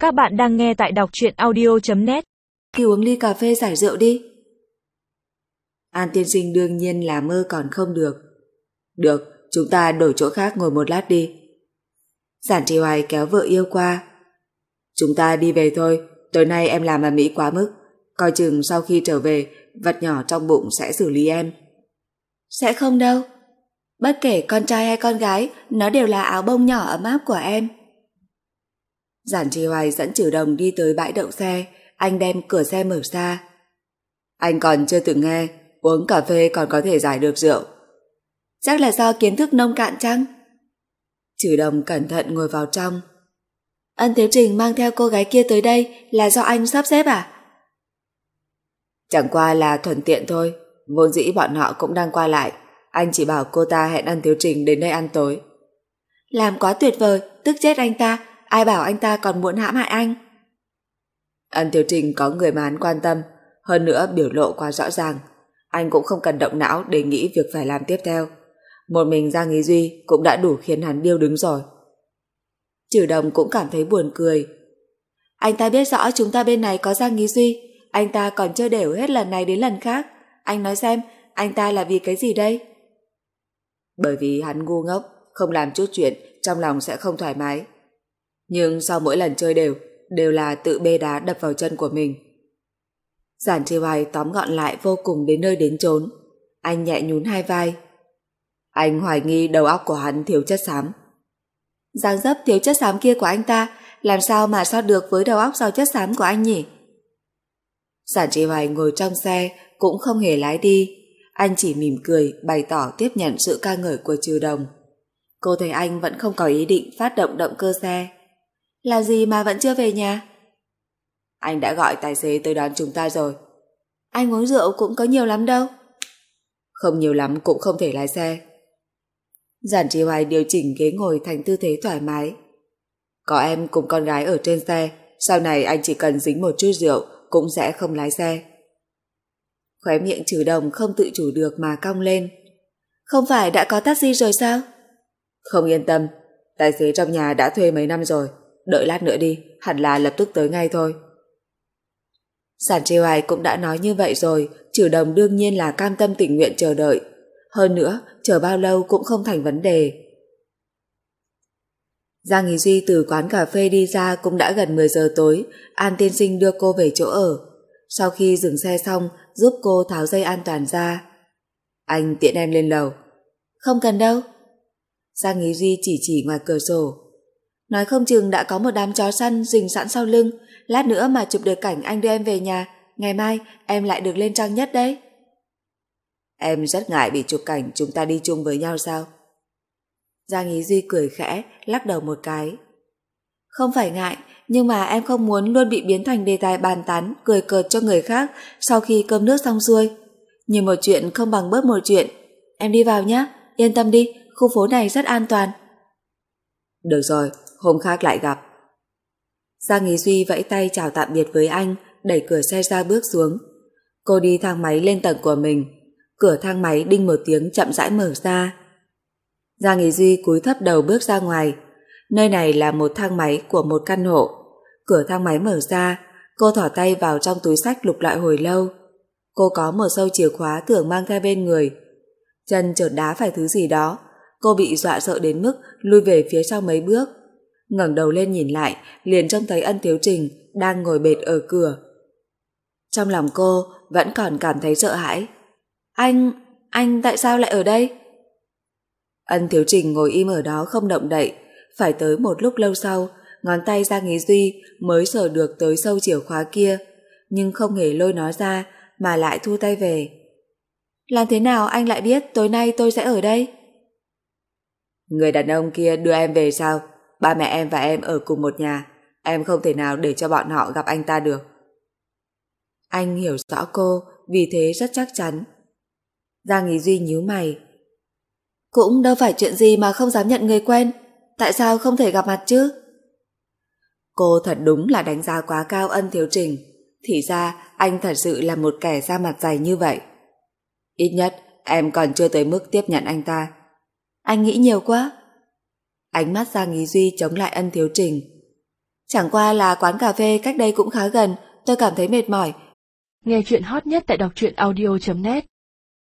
Các bạn đang nghe tại đọc truyện audio.net. Thì uống ly cà phê giải rượu đi. An tiên sinh đương nhiên là mơ còn không được. Được, chúng ta đổi chỗ khác ngồi một lát đi. Giản Trì Hoài kéo vợ yêu qua. Chúng ta đi về thôi, tối nay em làm ầm ĩ quá mức. Coi chừng sau khi trở về, vật nhỏ trong bụng sẽ xử lý em. Sẽ không đâu. Bất kể con trai hay con gái, nó đều là áo bông nhỏ ấm áp của em. Giản Trì Hoài dẫn Trử Đồng đi tới bãi đậu xe, anh đem cửa xe mở ra. Anh còn chưa từng nghe, uống cà phê còn có thể giải được rượu. Chắc là do kiến thức nông cạn chăng? Trử Đồng cẩn thận ngồi vào trong. Ân Thiếu Trình mang theo cô gái kia tới đây là do anh sắp xếp à? Chẳng qua là thuận tiện thôi, vốn dĩ bọn họ cũng đang qua lại. Anh chỉ bảo cô ta hẹn Ân Thiếu Trình đến đây ăn tối. Làm quá tuyệt vời, tức chết anh ta. Ai bảo anh ta còn muốn hãm hại anh? Ân Thiếu Trình có người mà hắn quan tâm, hơn nữa biểu lộ quá rõ ràng. Anh cũng không cần động não để nghĩ việc phải làm tiếp theo. Một mình Giang Ý Duy cũng đã đủ khiến hắn điêu đứng rồi. Trử Đồng cũng cảm thấy buồn cười. Anh ta biết rõ chúng ta bên này có Giang Ý Duy, anh ta còn chơi đều hết lần này đến lần khác. Anh nói xem, anh ta là vì cái gì đây? Bởi vì hắn ngu ngốc, không làm chút chuyện, trong lòng sẽ không thoải mái. Nhưng sau mỗi lần chơi đều là tự bê đá đập vào chân của mình. Giản Trì Hoài tóm gọn lại vô cùng đến nơi đến chốn. Anh nhẹ nhún hai vai. Anh hoài nghi đầu óc của hắn thiếu chất xám. Dáng dấp thiếu chất xám kia của anh ta làm sao mà so được với đầu óc giàu chất xám của anh nhỉ? Giản Trì Hoài ngồi trong xe cũng không hề lái đi. Anh chỉ mỉm cười bày tỏ tiếp nhận sự ca ngợi của Trừ Đồng. Cô thấy anh vẫn không có ý định phát động động cơ xe. Là gì mà vẫn chưa về nhà? Anh đã gọi tài xế tới đón chúng ta rồi. Anh uống rượu cũng có nhiều lắm đâu. Không nhiều lắm cũng không thể lái xe. Giản Trì Hoài điều chỉnh ghế ngồi thành tư thế thoải mái. Có em cùng con gái ở trên xe, sau này anh chỉ cần dính một chút rượu cũng sẽ không lái xe. Khóe miệng Trừ Đồng không tự chủ được mà cong lên. Không phải đã có taxi rồi sao? Không yên tâm, tài xế trong nhà đã thuê mấy năm rồi. Đợi lát nữa đi, hẳn là lập tức tới ngay thôi. Giản Trì Hoài cũng đã nói như vậy rồi, Trừ Đồng đương nhiên là cam tâm tình nguyện chờ đợi. Hơn nữa, chờ bao lâu cũng không thành vấn đề. Giang Ý Duy từ quán cà phê đi ra cũng đã gần 10 giờ tối. An tiên sinh đưa cô về chỗ ở. Sau khi dừng xe xong, giúp cô tháo dây an toàn ra. Anh tiện em lên lầu. Không cần đâu. Giang Ý Duy chỉ ngoài cửa sổ. Nói không chừng đã có một đám chó săn rình sẵn sau lưng. Lát nữa mà chụp được cảnh anh đưa em về nhà, ngày mai em lại được lên trang nhất đấy. Em rất ngại bị chụp cảnh chúng ta đi chung với nhau sao? Giang Ý Duy cười khẽ, lắc đầu một cái. Không phải ngại, nhưng mà em không muốn luôn bị biến thành đề tài bàn tán, cười cợt cho người khác sau khi cơm nước xong xuôi. Nhiều một chuyện không bằng bớt một chuyện. Em đi vào nhé, yên tâm đi, khu phố này rất an toàn. Được rồi, hôm khác lại gặp. Giang Ý Duy vẫy tay chào tạm biệt với anh, đẩy cửa xe ra bước xuống. Cô đi thang máy lên tầng của mình. Cửa thang máy đinh một tiếng chậm rãi mở ra. Giang Ý Duy cúi thấp đầu bước ra ngoài. Nơi này là một thang máy của một căn hộ. Cửa thang máy mở ra, cô thỏ tay vào trong túi xách lục lại hồi lâu. Cô có một sâu chìa khóa thường mang theo bên người. Chân chợt đá phải thứ gì đó. Cô bị dọa sợ đến mức lui về phía sau mấy bước. Ngẩng đầu lên nhìn lại, liền trông thấy Ân Thiếu Trình đang ngồi bệt ở cửa. Trong lòng cô vẫn còn cảm thấy sợ hãi. Anh tại sao lại ở đây? Ân Thiếu Trình ngồi im ở đó không động đậy. Phải tới một lúc lâu sau, ngón tay Giang Ý Duy mới sờ được tới sâu chìa khóa kia, nhưng không hề lôi nó ra mà lại thu tay về. Làm thế nào anh lại biết tối nay tôi sẽ ở đây? Người đàn ông kia đưa em về sao? Ba mẹ em và em ở cùng một nhà, em không thể nào để cho bọn họ gặp anh ta được. Anh hiểu rõ cô, vì thế rất chắc chắn. Giang Ý Duy nhíu mày. Cũng đâu phải chuyện gì mà không dám nhận người quen, tại sao không thể gặp mặt chứ? Cô thật đúng là đánh giá quá cao Ân Thiếu Trình. Thì ra anh thật sự là một kẻ da mặt dày như vậy. Ít nhất em còn chưa tới mức tiếp nhận anh ta. Anh nghĩ nhiều quá. Ánh mắt Giang Ý Duy chống lại Ân Thiếu Trình. Chẳng qua là quán cà phê cách đây cũng khá gần, tôi cảm thấy mệt mỏi. Nghe chuyện hot nhất tại đọc truyện audio.net